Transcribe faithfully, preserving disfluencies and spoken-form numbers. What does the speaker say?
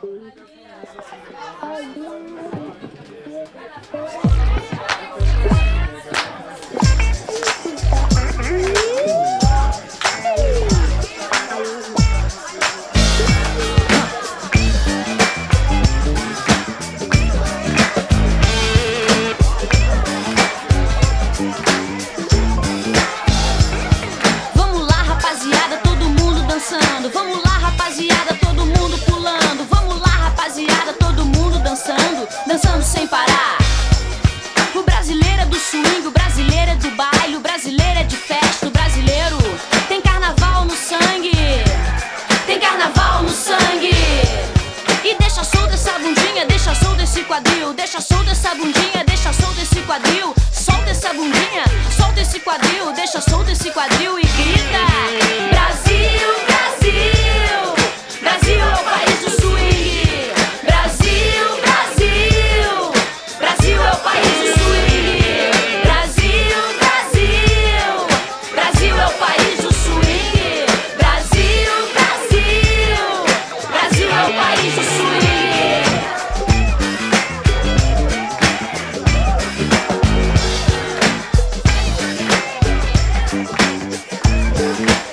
Vamos lá, rapaziada, todo mundo pulando. Vamos lá, rapaziada, todo mundo dançando, dançando sem parar. O brasileiro é do swing, o brasileiro é do baile, o brasileiro é de festa, o brasileiro tem carnaval no sangue, tem carnaval no sangue. E deixa solta essa bundinha, deixa solta esse quadril, deixa solta essa bundinha, deixa solta esse quadril, solta essa bundinha, solta esse quadril, deixa solta esse quadril e grita: Brasil, Brasil, Brasil é o país do swing. Brasil, Brasil, Brasil é o país do swing. Brasil, Brasil, Brasil é o país do swing. Brasil, Brasil, Brasil é o país do swing.